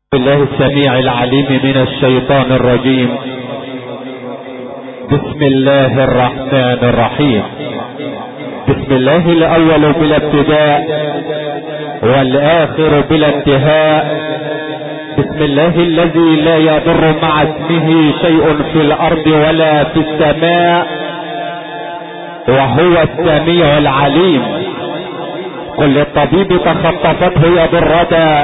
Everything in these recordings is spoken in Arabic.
بالله السميع العليم من الشيطان الرجيم. بسم الله الرحمن الرحيم. بسم الله الأول بلا ابتداء والآخر بلا انتهاء. بسم الله الذي لا يضر مع اسمه شيء في الأرض ولا في السماء، وهو السميع العليم. قل للطبيب تخطفته يد الردى،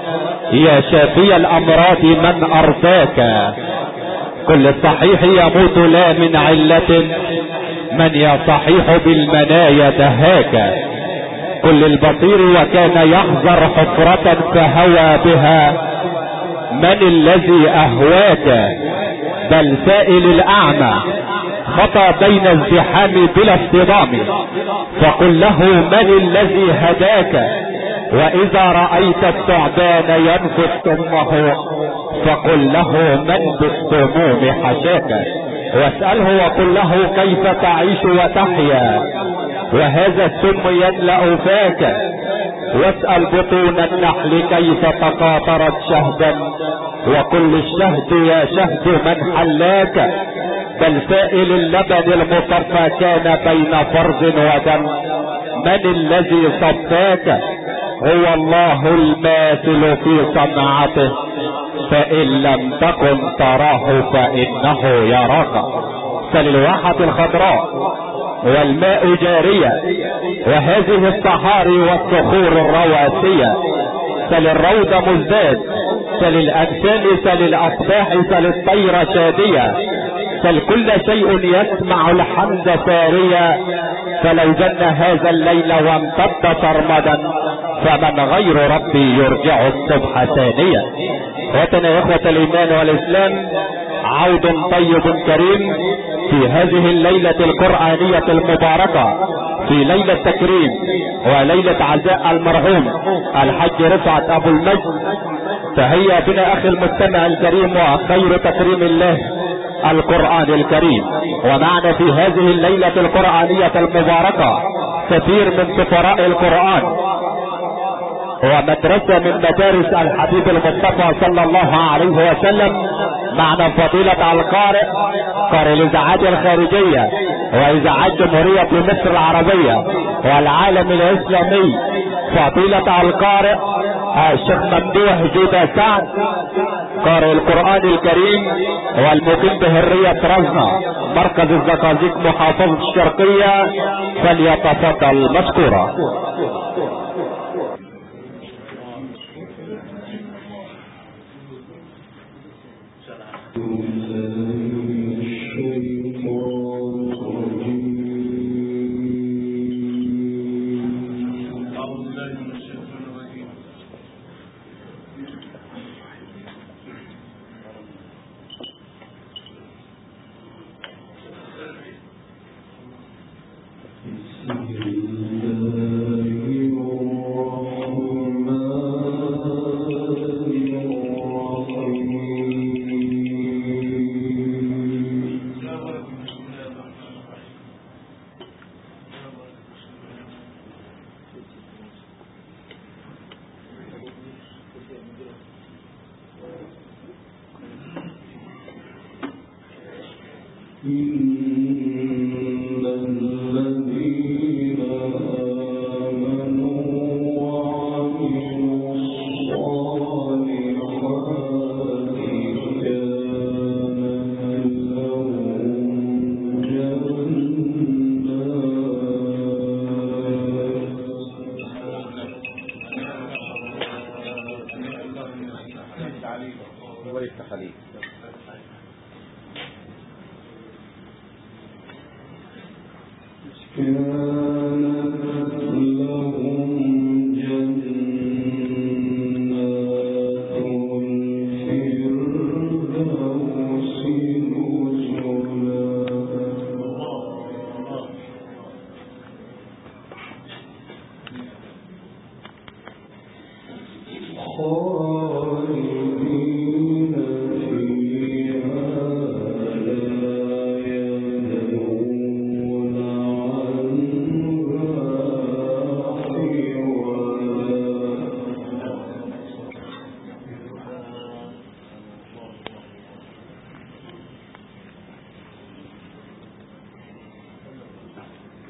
يا شافي الأمراض من أرضاك. كل الصحيح يموت لا من علة، من يا صحيح بالمنايا دهاك. كل البصير وكان يحذر حفرة فهوى بها، من الذي أهواك. بل سائل الأعمى خطى بين الزحام بلا اصطدام، فقل له من الذي هداك. وإذا رأيت الثعبان ينفث سمه، فقل له من بالسموم حشاك. واسأله وقل له كيف تعيش وتحيا، وهذا السم يملأ فاك. واسأل بطون النحل كيف تقاطرت شهدا، وكل الشهد يا شهد من حلاك. بل سائل اللبن المصفى كان بين فرز ودم، من الذي صفاك. هو الله الماثل في صنعته، فإن لم تكن تراه فإنه يراك. سل الواحة الخضراء والماء جارية، وهذه الصحاري والصخور الرواسية. سل الروض مزداد، سل الأجسام، سل الأصباح، سل الطير شادية. سل كل شيء يسمع الحمد ساريا. فلو جن هذا الليل وامتد سرمدا، فمن غير ربي يرجع الصبح ثانيا. اخوتنا يا اخوة الايمان والاسلام، عود طيب كريم في هذه الليلة القرآنية المباركة، في ليلة تكريم وليلة عزاء المرحوم الحج رفعت ابو المجد. فهيا بنا اخي المستمع الكريم، وخير تكريم الله القرآن الكريم. ومعنا في هذه الليلة القرآنية المباركة كثير من سفراء القرآن، ومدرسة من مدارس الحبيب المصطفى صلى الله عليه وسلم. معنا فضيلة القارئ، قارئ الإذاعات الخارجية وإذاعات جمهورية مصر العربية والعالم الإسلامي، فضيلة القارئ الشيخ ممدوح جودة سعد، قارئ القرآن الكريم والمقيم بهرية رزنة مركز الزقازيق محافظة الشرقية، فليتفضل مشكورا.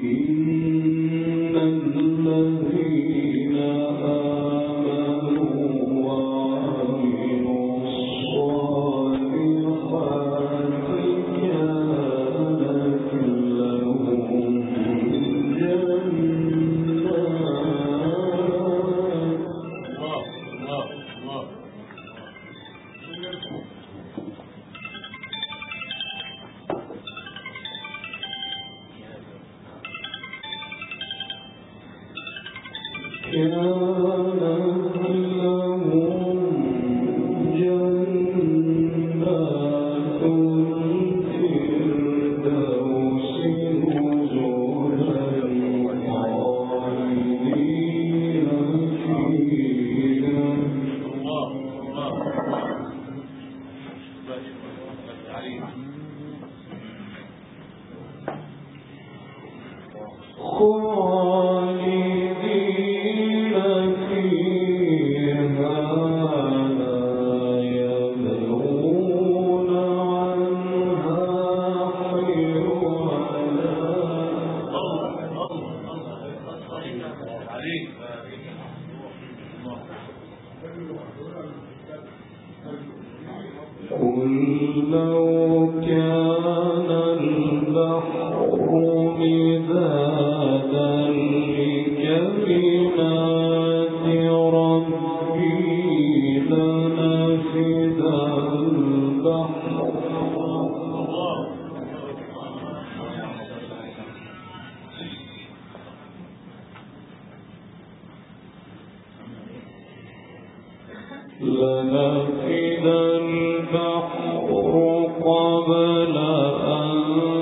لنفد البحر قبل أن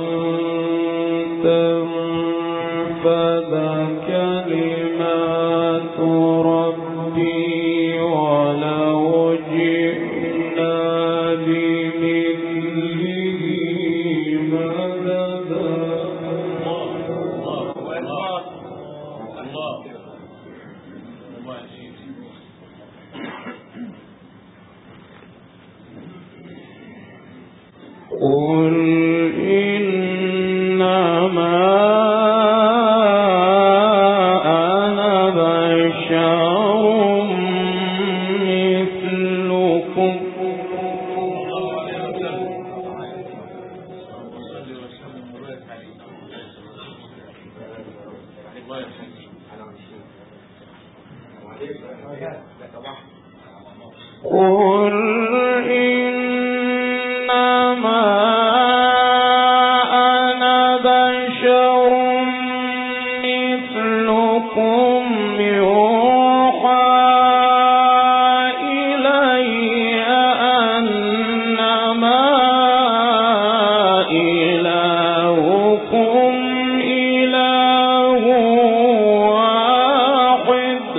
تنفد كلمات ربي ولو جئنا بمثله مددا. قل إنما أنا بشر مثلكم قل إنما أنا بشر مثلكم يوحى إلي أنما إلهكم إله واحد.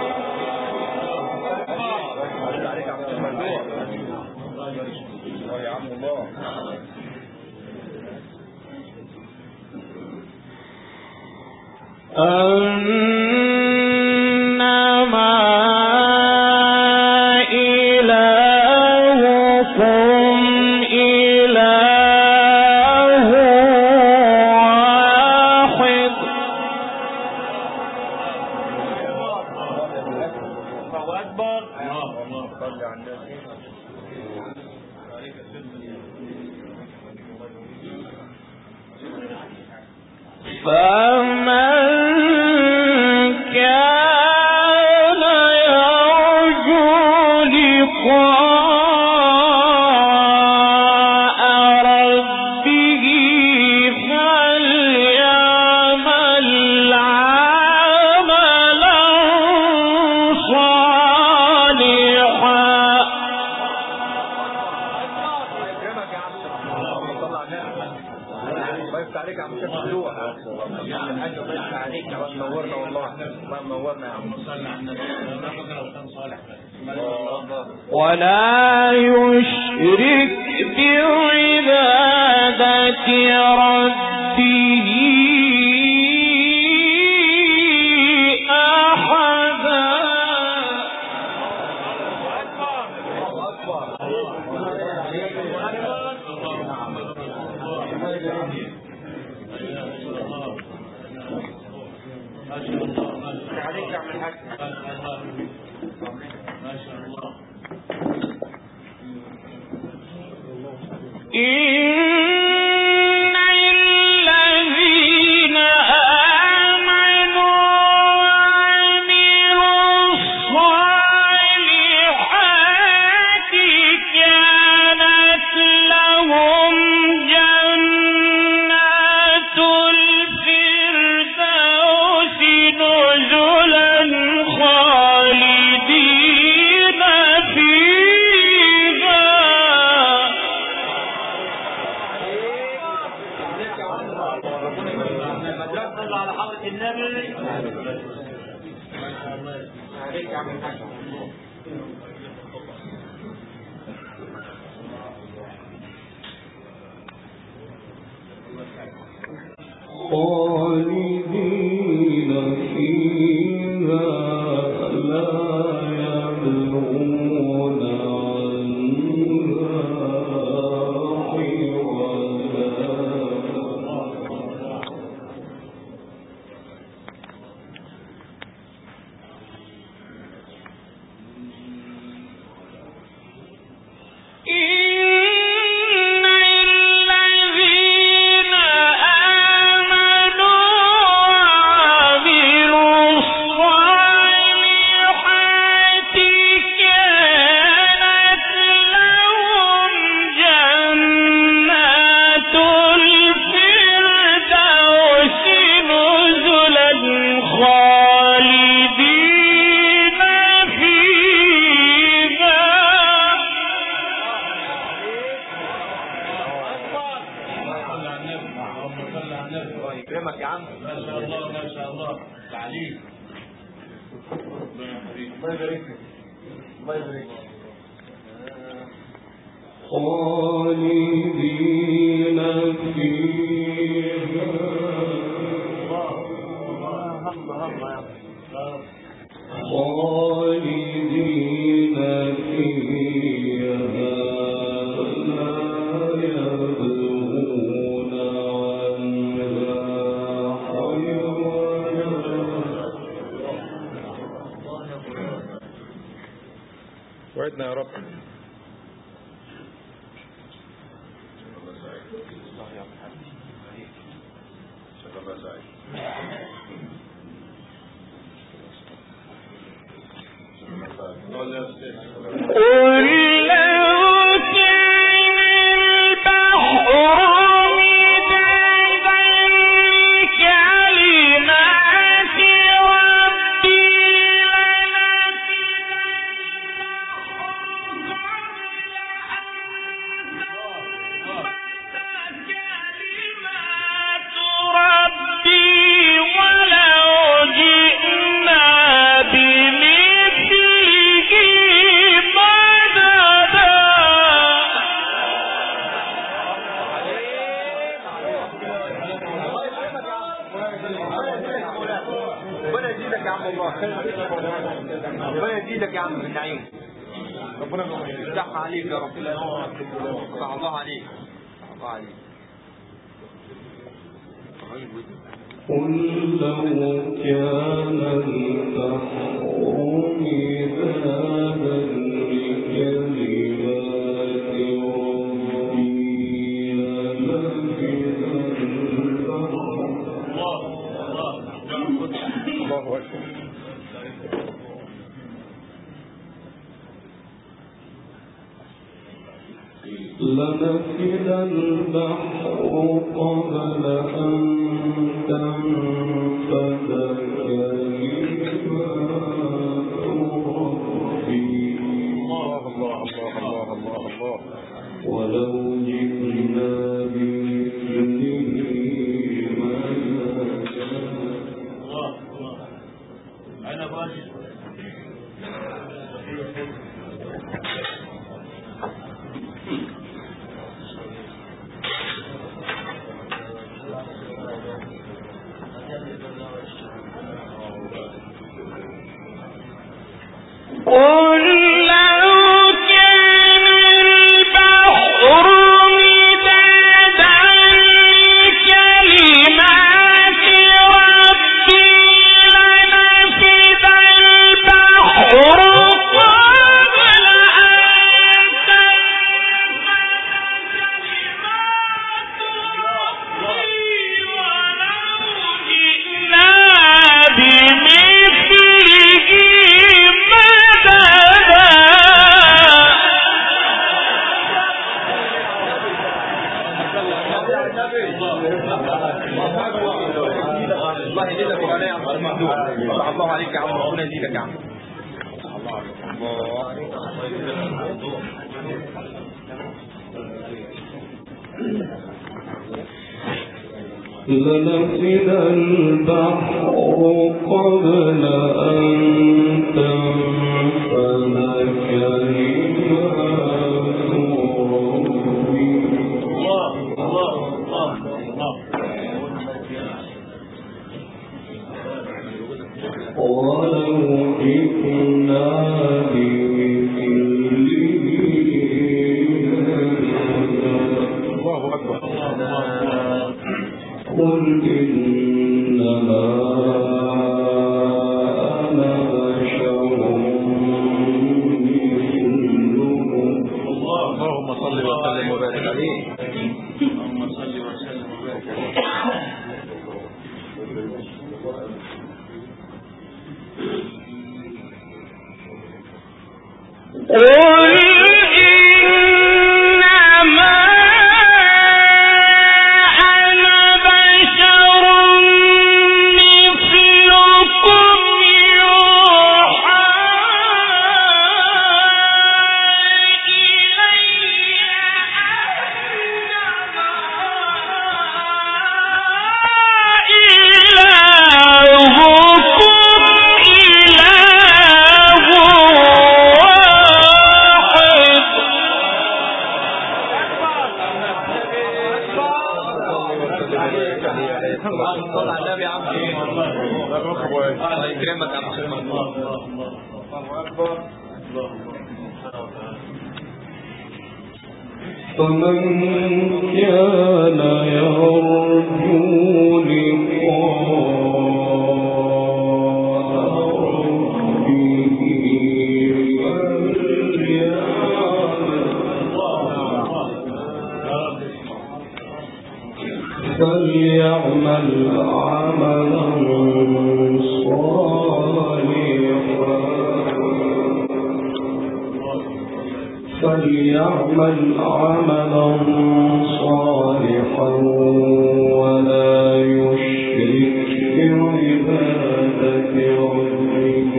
أنما إلهكم إله واحد. فمن كان يرجو لقاء ربه فليعمل عملا صالحا. ضيفت عليك يا عم شيخ ممدوح. الحاج ضيفت عليك ونورنا والله. الله منورنا يا عم. صلى على النبي. صالح ولا يشرك بعبادة ربه أحدا. عليك يا عم الحاج. ما شاء الله. وعدنا يا رب. ربنا يزيدك يا عم النعيم. ربنا يفتح عليك يا رب. الله عليك. الله عليك. قل لو كان البحر مدادا لكلمات ربي لنفد البحر. الله أكبر. لنفد البحر قبل أن تنفد كلمات ربي ولو جئنا بمثله مددا. أنا باشا قل لو كان البحر مدادا لكلمات ربي ولا يا عم ممدوح. فتح الله عليك يا عم، ربنا يزيدك يا عم. لنفد البحر قبل أن تنفد كلمات ربي. ولو جئنا قل إنما أنا بشر مثلكم. اللهم صل وسلم وبارك عليه. اللهم صل وسلم وبارك عليه. فمن كان يرجو لقاء ربه فليعمل عملا صالحا ولا يشرك بعبادة ربه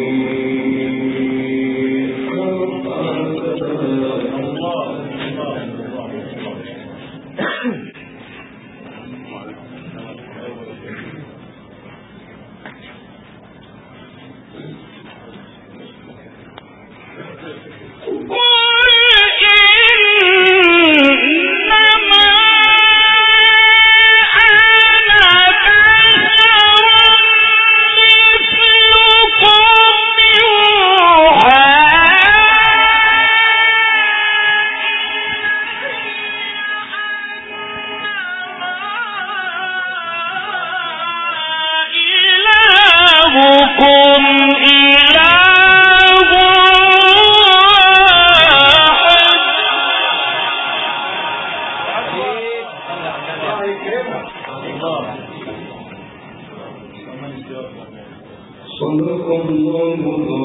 صدق الله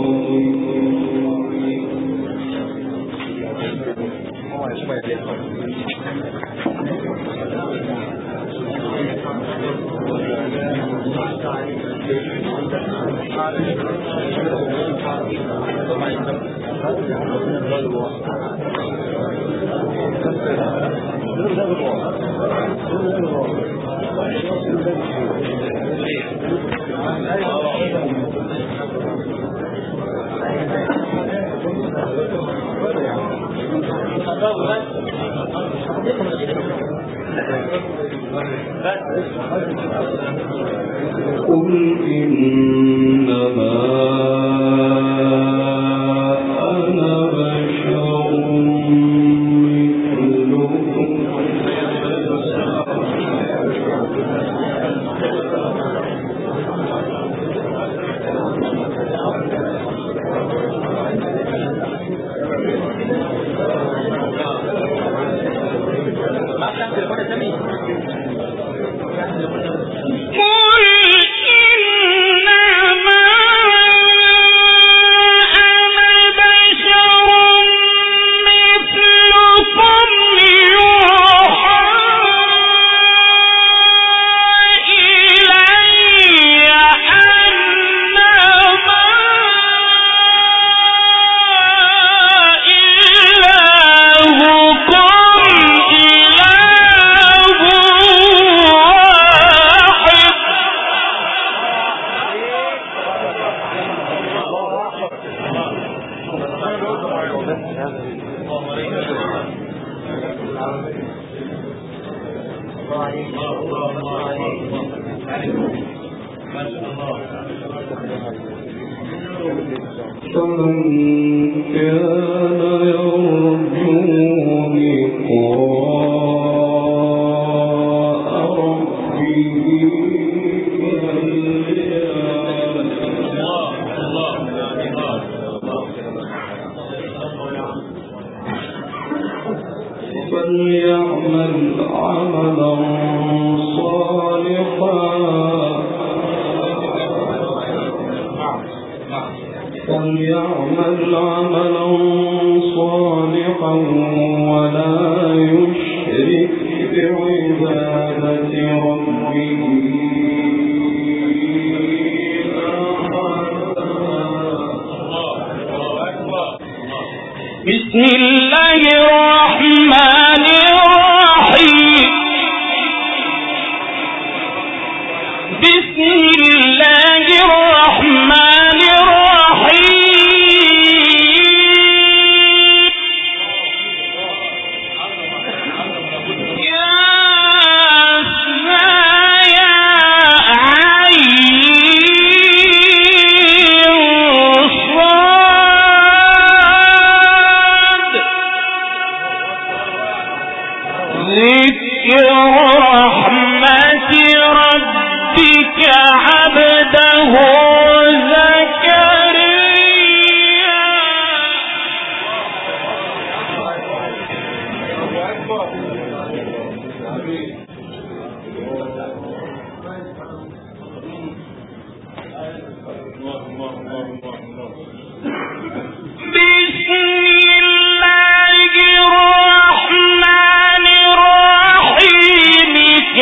قل إنما أنا بشر مثلكم قل إنما فمن كان يرجو لقاء ربه فليعمل عملا صالحا ولا يشرك بعبادة ربه بسم الله الرحمن الرحيم بسم الله الرحمن الرحيم يا ذكر رحمة ربك عبده زكريا بسم الله الرحمن الرحيم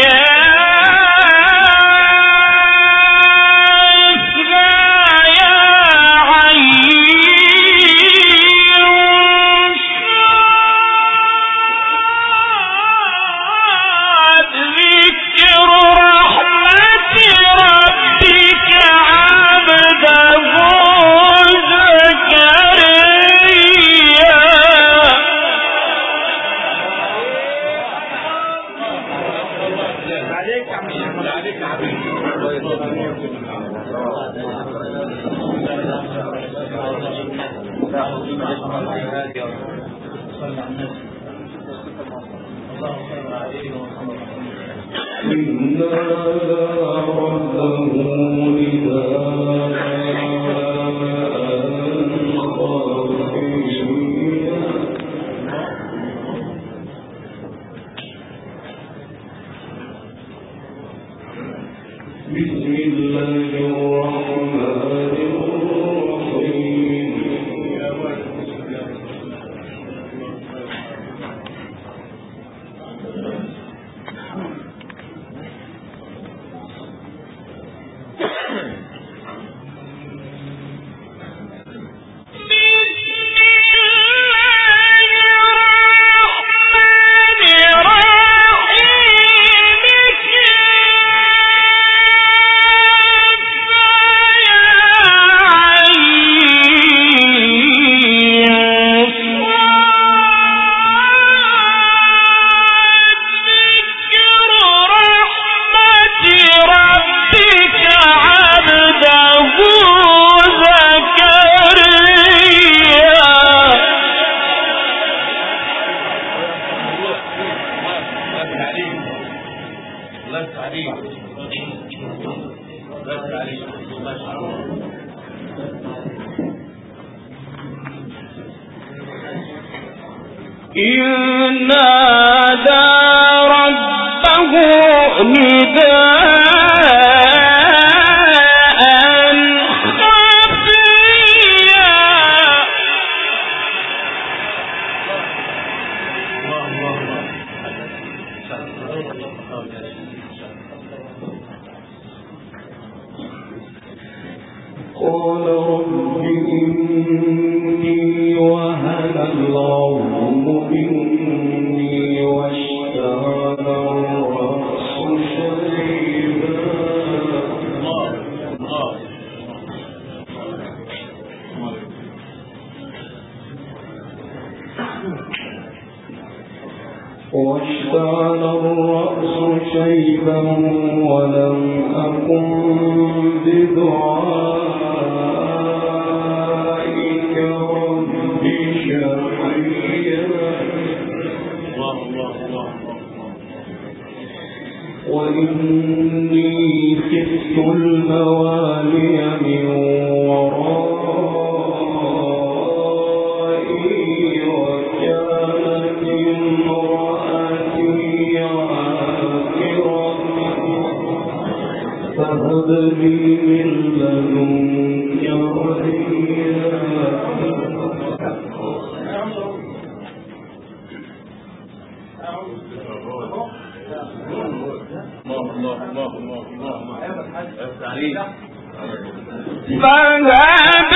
إذ نادى ربه نداء خفيا قال رب إني وهن العظم مني واشتعل الرأس شيبا ولم أكن بدعائك إني خفت الموالي من ورائي وكانت امرأتي عاقرا فهب لي من لدنك وليا فهب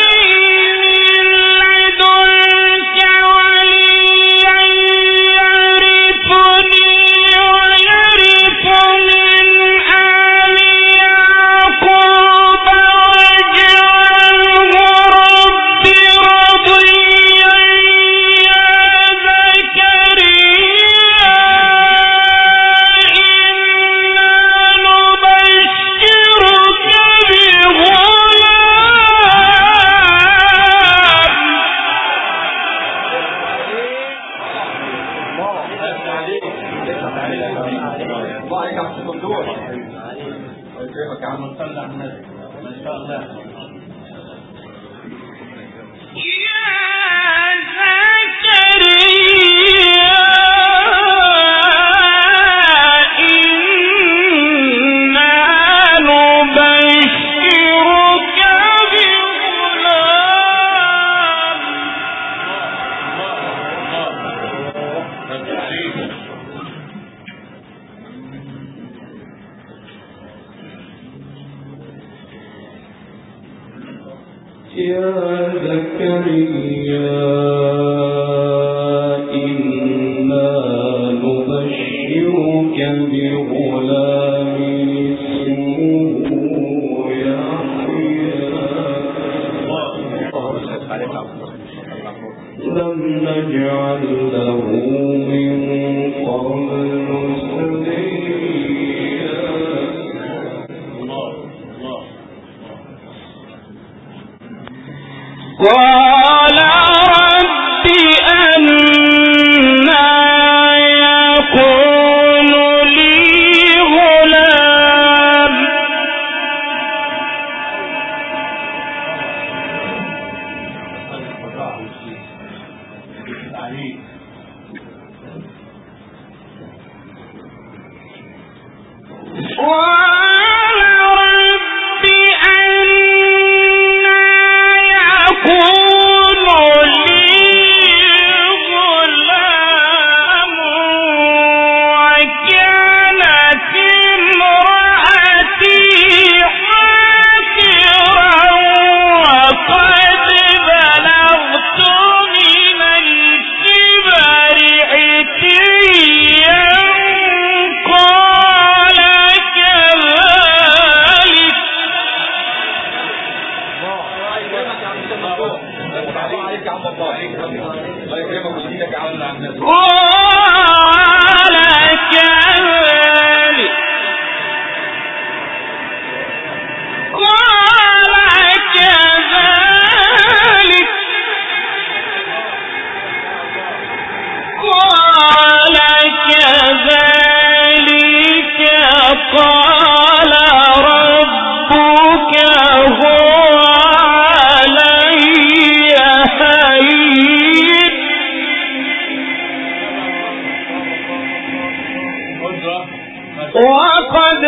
وقد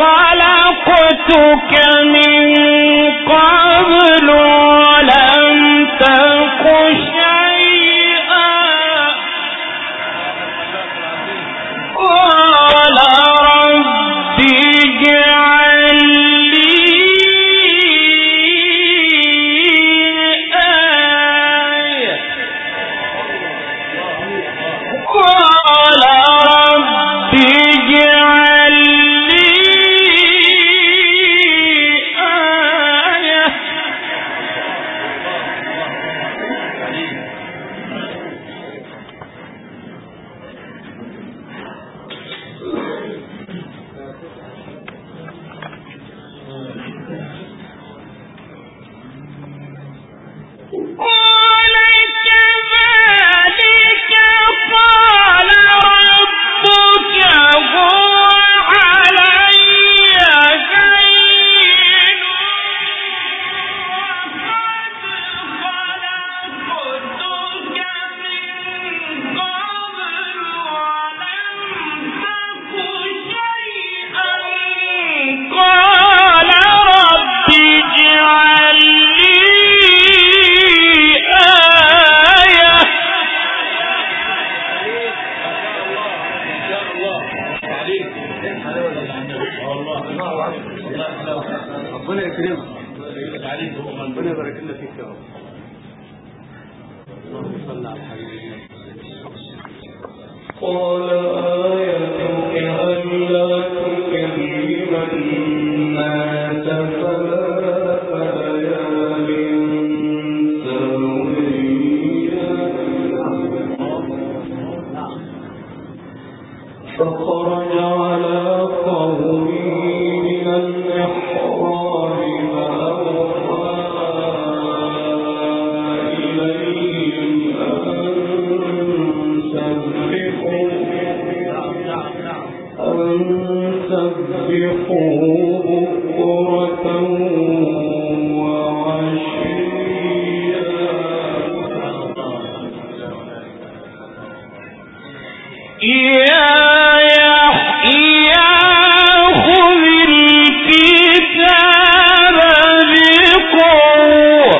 خلقتك من قبل ولم تك شيئا قال رب اجعل لي آية قال رب اجعل لي يكرمك ربنا يبارك لنا فيك يا رب. اللهم صل على الحبيب. قال آيتك ألا تكلم الناس ثلاث ليال سويا فخرج على قومه من المحراب سبحوا بكرة وعشيا يا يحيى خذ الكتاب بقوة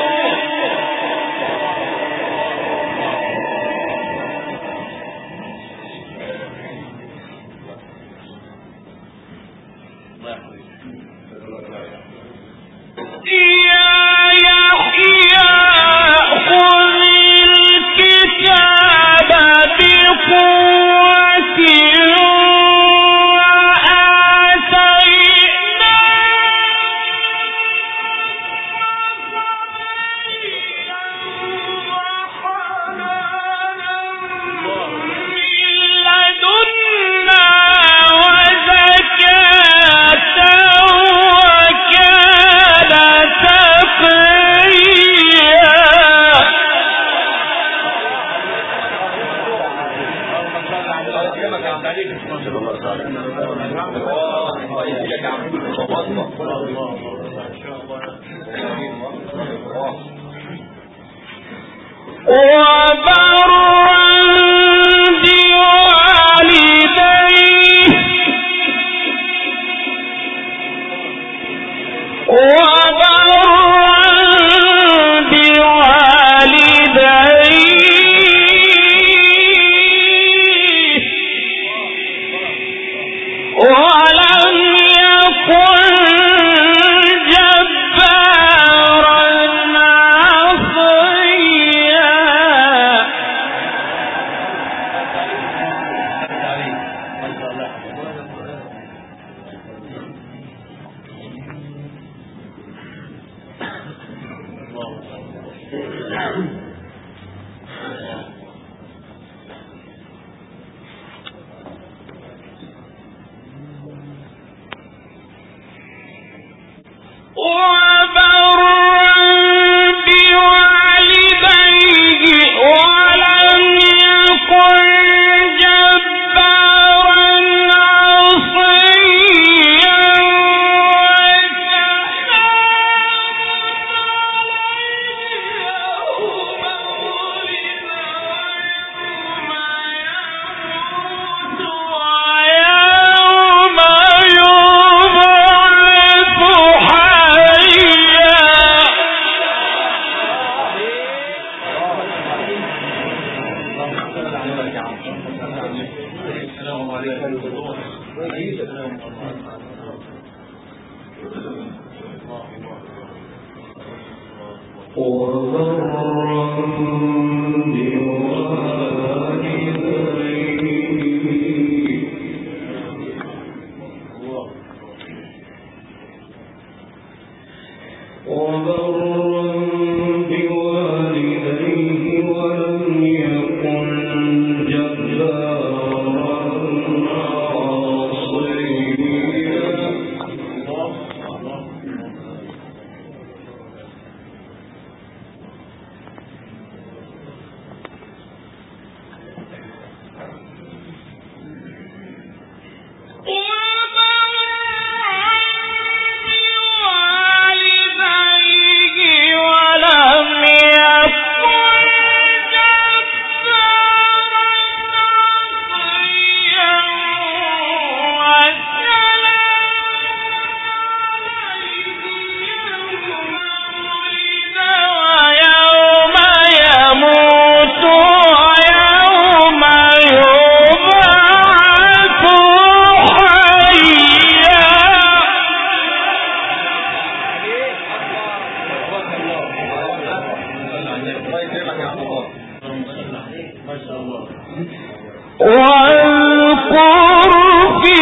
واذكر في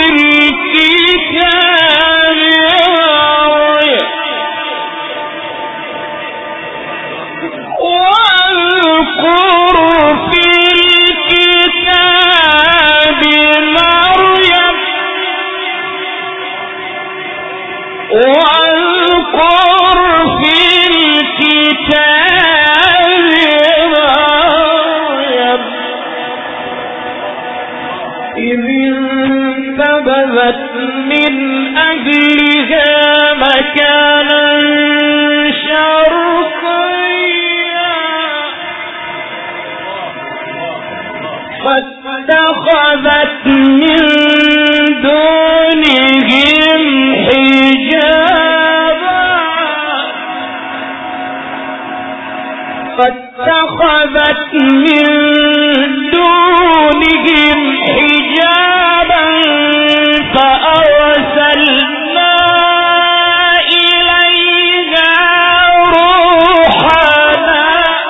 الكتاب إذ انتبذت من أهلها مكانا شرقيا فاتخذت من دونهم حجابا فأرسلنا إليها روحنا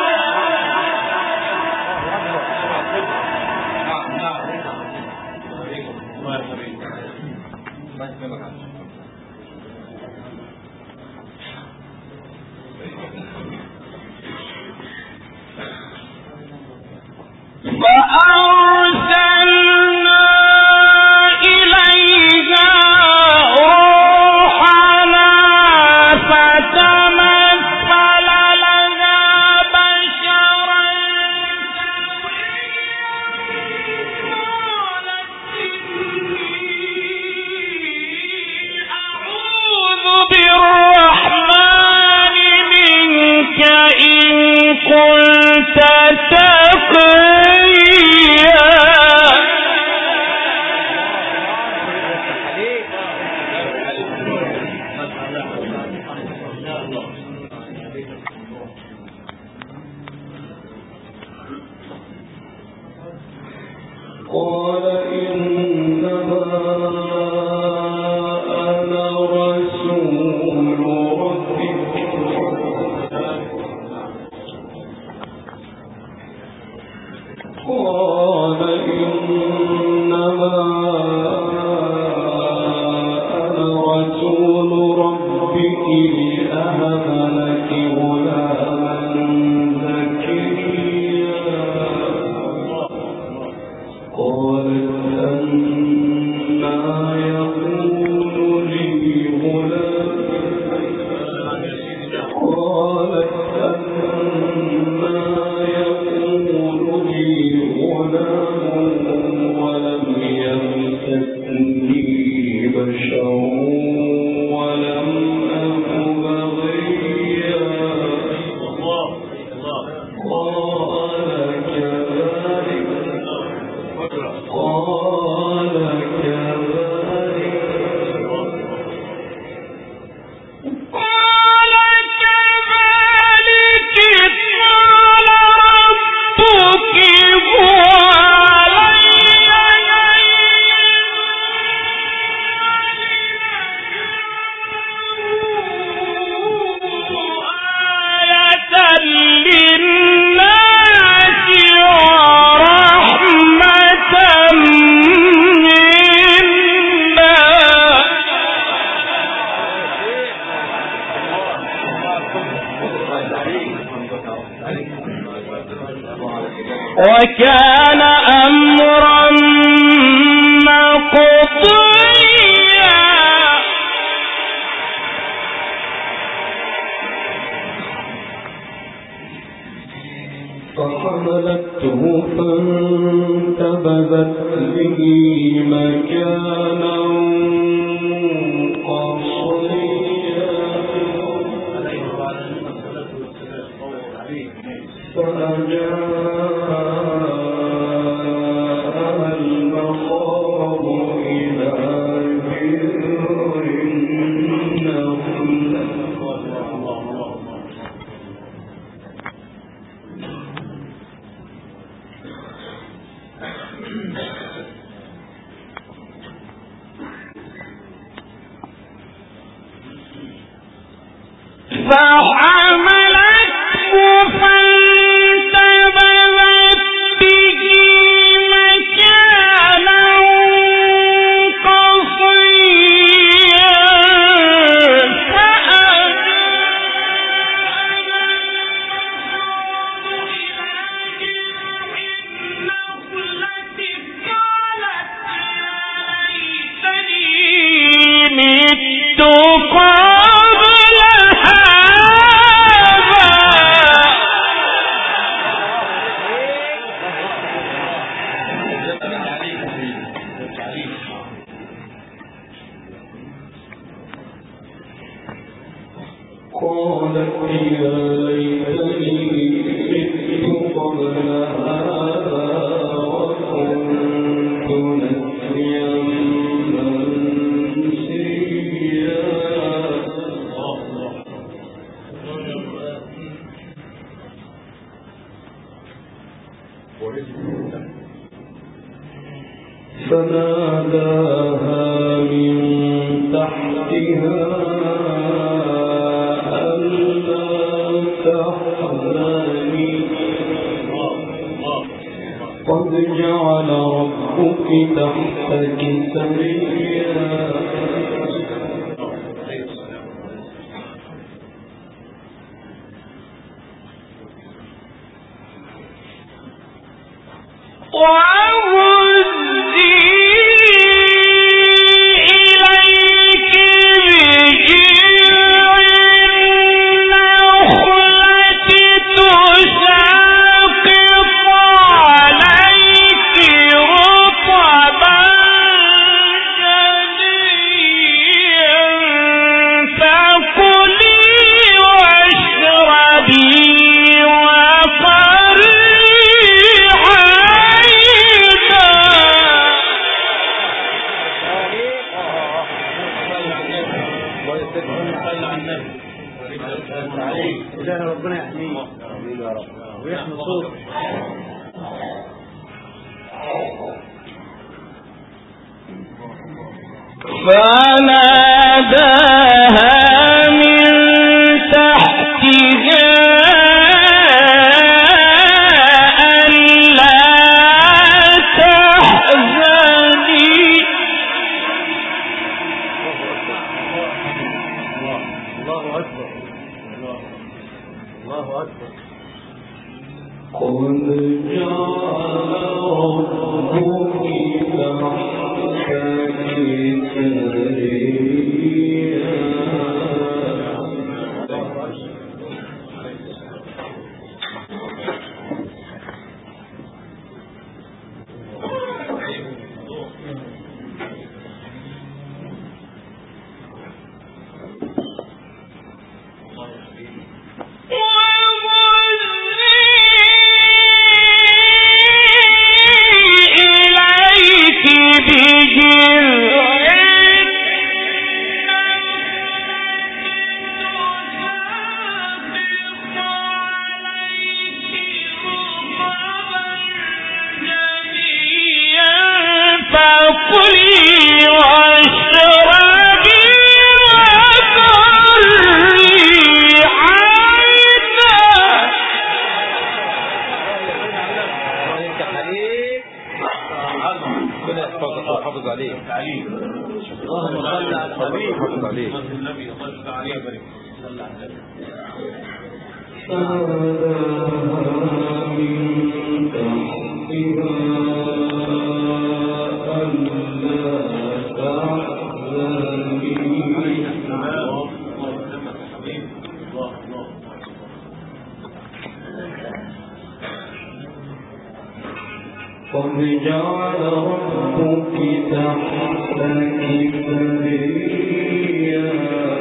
وكان أمرا مقضيا فحملته فانتبذت به مكانا قصيا فأجاءها المخاض إلى جذع النخلة فحملته قالت يا ليتني مت قبل هذا وكنت نسيا منسيا. فناداها من تحتها ألا تحزني قد جعل ربك تحتك سريا. فناداها من تحتها ألا تحزني الله أكبر الله أكبر قد جعل ربك تحتك سريا. قد جعل ربك تحتك سريا.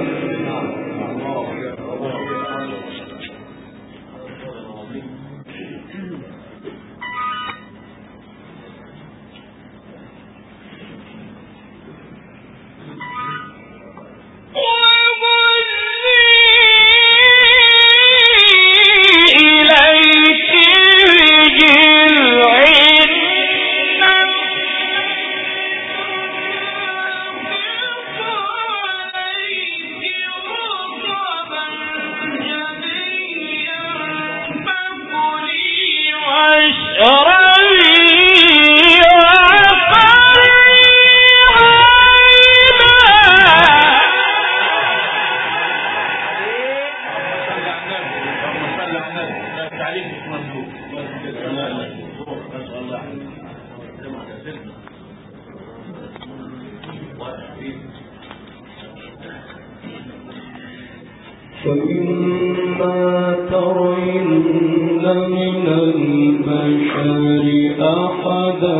فإما ترين من البشر أحدا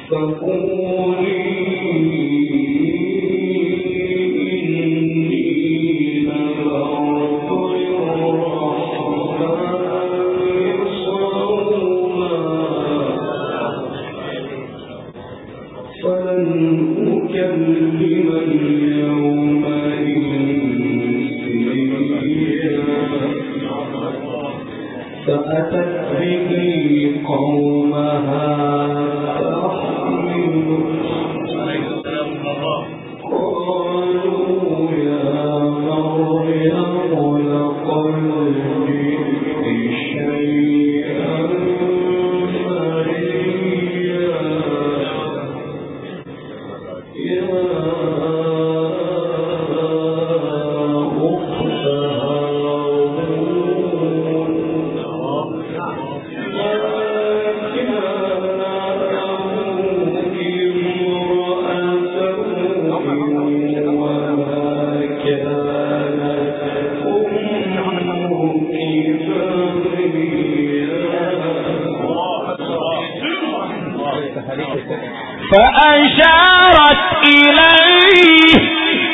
فأشارت إليه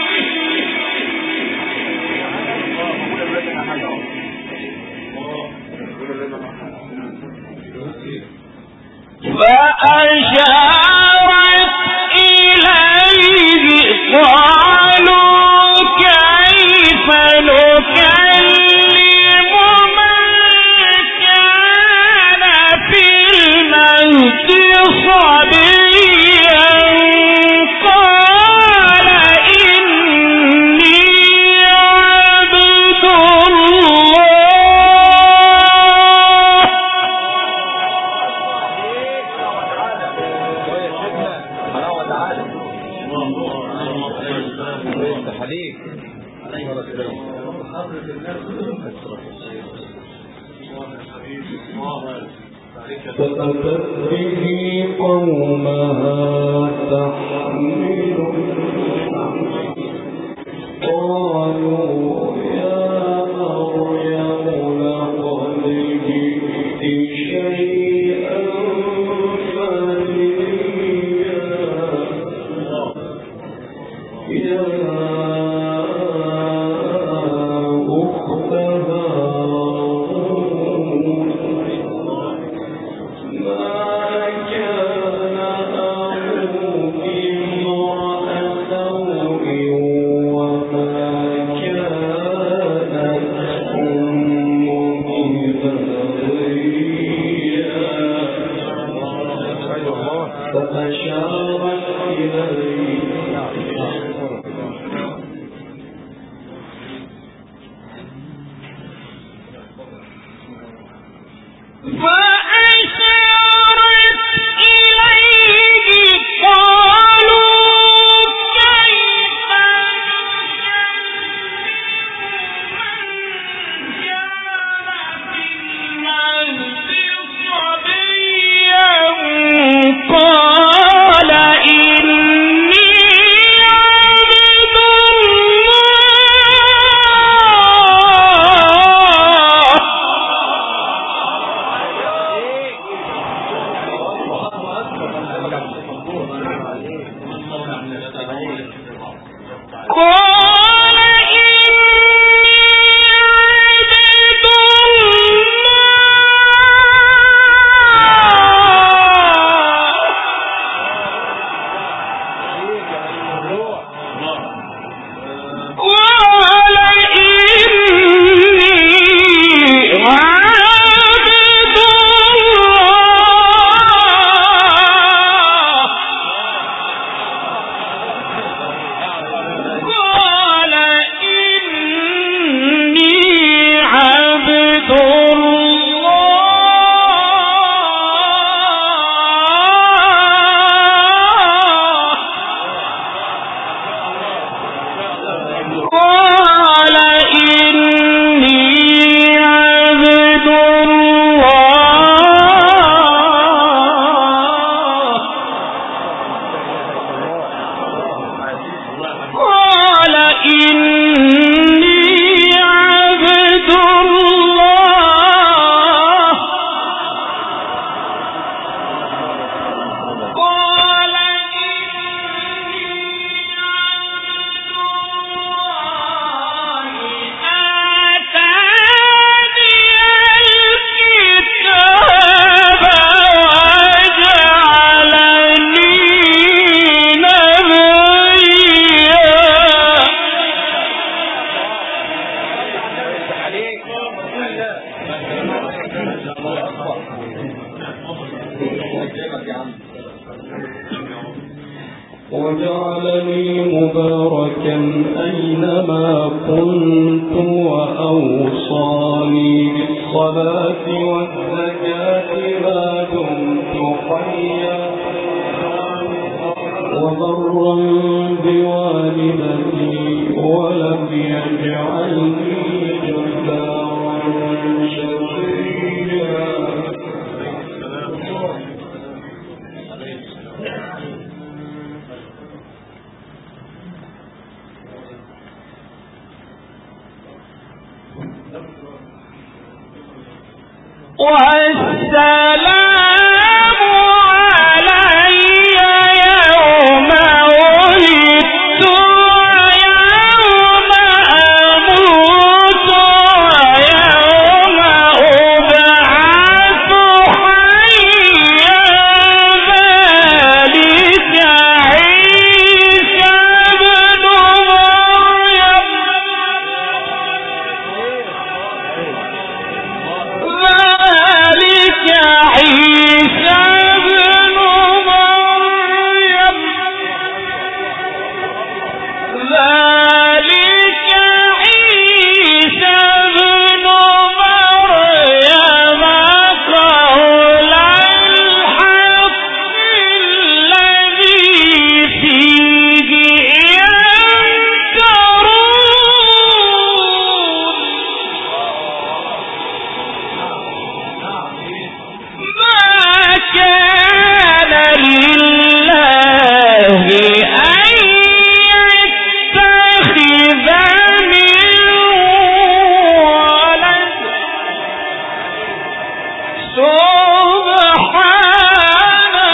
قالوا كيف نكلم من كان في المهد صبيا قال إني عبد فأتت به قومها تحمله قالوا يا مريم لقد جئت شيئا فريا يا أخت هارون ما كان أبوك امرأ سوء وما كانت أمك بغيا فأشارت إليه وجعلني مباركا أينما كنت وأوصاني بالصلاة والزكاة ما دمت حيا وبرا بوالدتي ولم يجعلني جبارا شقيا. والسلام علي يوم ولدت ويوم أموت ويوم أبعث حيا ذلك عيسى بن مريم عيسى بن مريم ذلك عيسى بن مريم قول الحق الذي فيه يمترون ما كان لله أن يتخذ من ولد سبحانه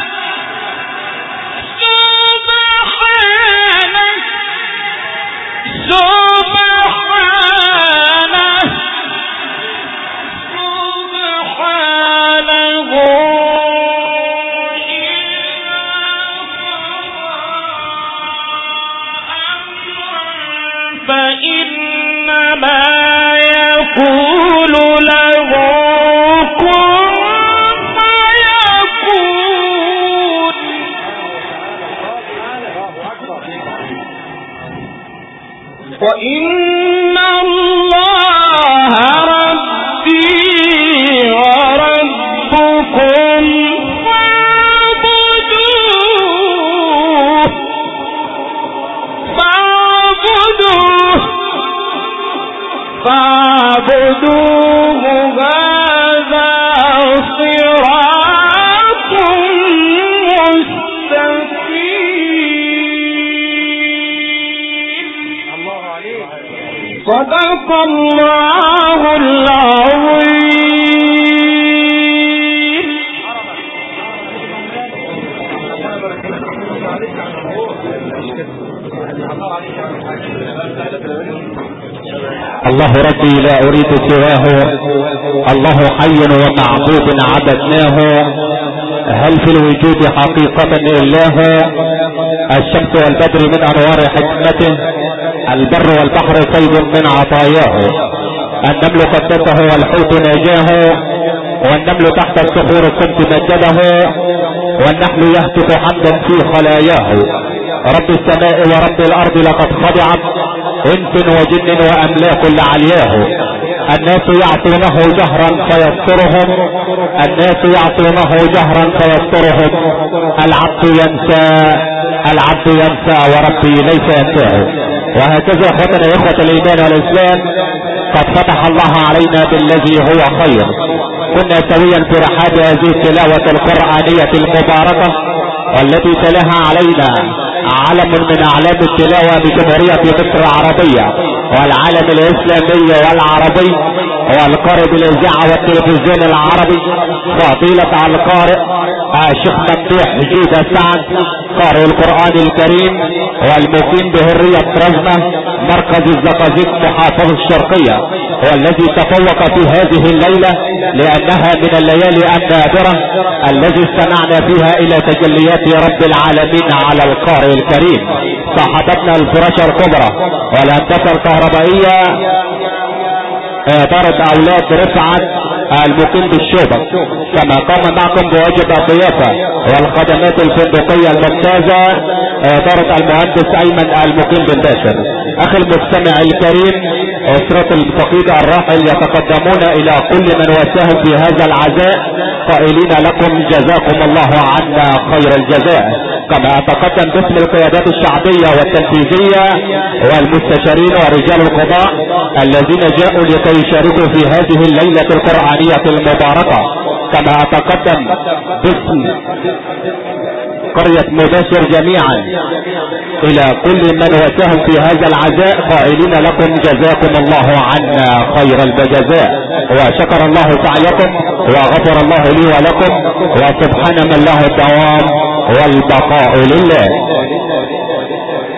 فإنما يقول له كن فيكون. وإن الله ربي وربكم فاعبدوه هذا صراط مستقيم. صدق الله العظيم. الله ربي لا أريد سواه، الله حي ومعبود عبدناه، هل في الوجود حقيقة إلاه؟ الشمس والبدر من أنوار حكمته، البر والبحر صيد من عطاياه، النمل قدسه والحوت ناجاه، والنمل تحت الصخور الصمت مجده، والنحل يهتف حمدا في خلاياه. رب السماء ورب الأرض لقد خضعت انس وجن وأملاك لعلياه. الناس يعصونه جهرا فيسترهم، الناس يعصونه جهرا فيسترهم. العبد ينسى وربي ليس ينساه. وهكذا اخوتنا اخوة الايمان والاسلام قد فتح الله علينا بالذي هو خير. كنا سويا في رحاب هذه التلاوة القرآنية المباركة والتي تلاها علينا علم من اعلام التلاوة بجمهورية مصر العربية والعالم الاسلامي والعربي، والقارئ بالاذاعة والتلفزيون العربي فضيلة القارئ الشيخ ممدوح جودة سعد قارئ القرآن الكريم والمقيم بهرية رزمة مركز الزقازيق محافظة الشرقية، والذي تفوق في هذه الليلة لانها من الليالي النادرة الذي استمعنا فيها الى تجليات رب العالمين على القارئ الكريم. صاحبتنا الفراشة الكبرى والهندسة الكهربائية إدارة أولاد رفعت المقيم بالشوبك، كما قام معكم بواجب الضيافة والخدمات الفندقية الممتازة إدارة المهندس أيمن المقيم بالباشر. أخي المستمع الكريم، أسرة الفقيد الراحل يتقدمون إلى كل من وساهم في هذا العزاء قائلين لكم جزاكم الله عنا خير الجزاء. كما أتقدم باسم القيادات الشعبية والتنفيذية والمستشارين ورجال القضاء الذين جاءوا لكي يشاركوا في هذه الليلة القرآنية المباركة. كما أتقدم باسم قرية مباشر جميعا إلى كل من وساهم في هذا العزاء قائلين لكم جزاكم الله عنا خير الجزاء، وشكر الله سعيكم وغفر الله لي ولكم، وسبحان من له الدوام والبقاء لله.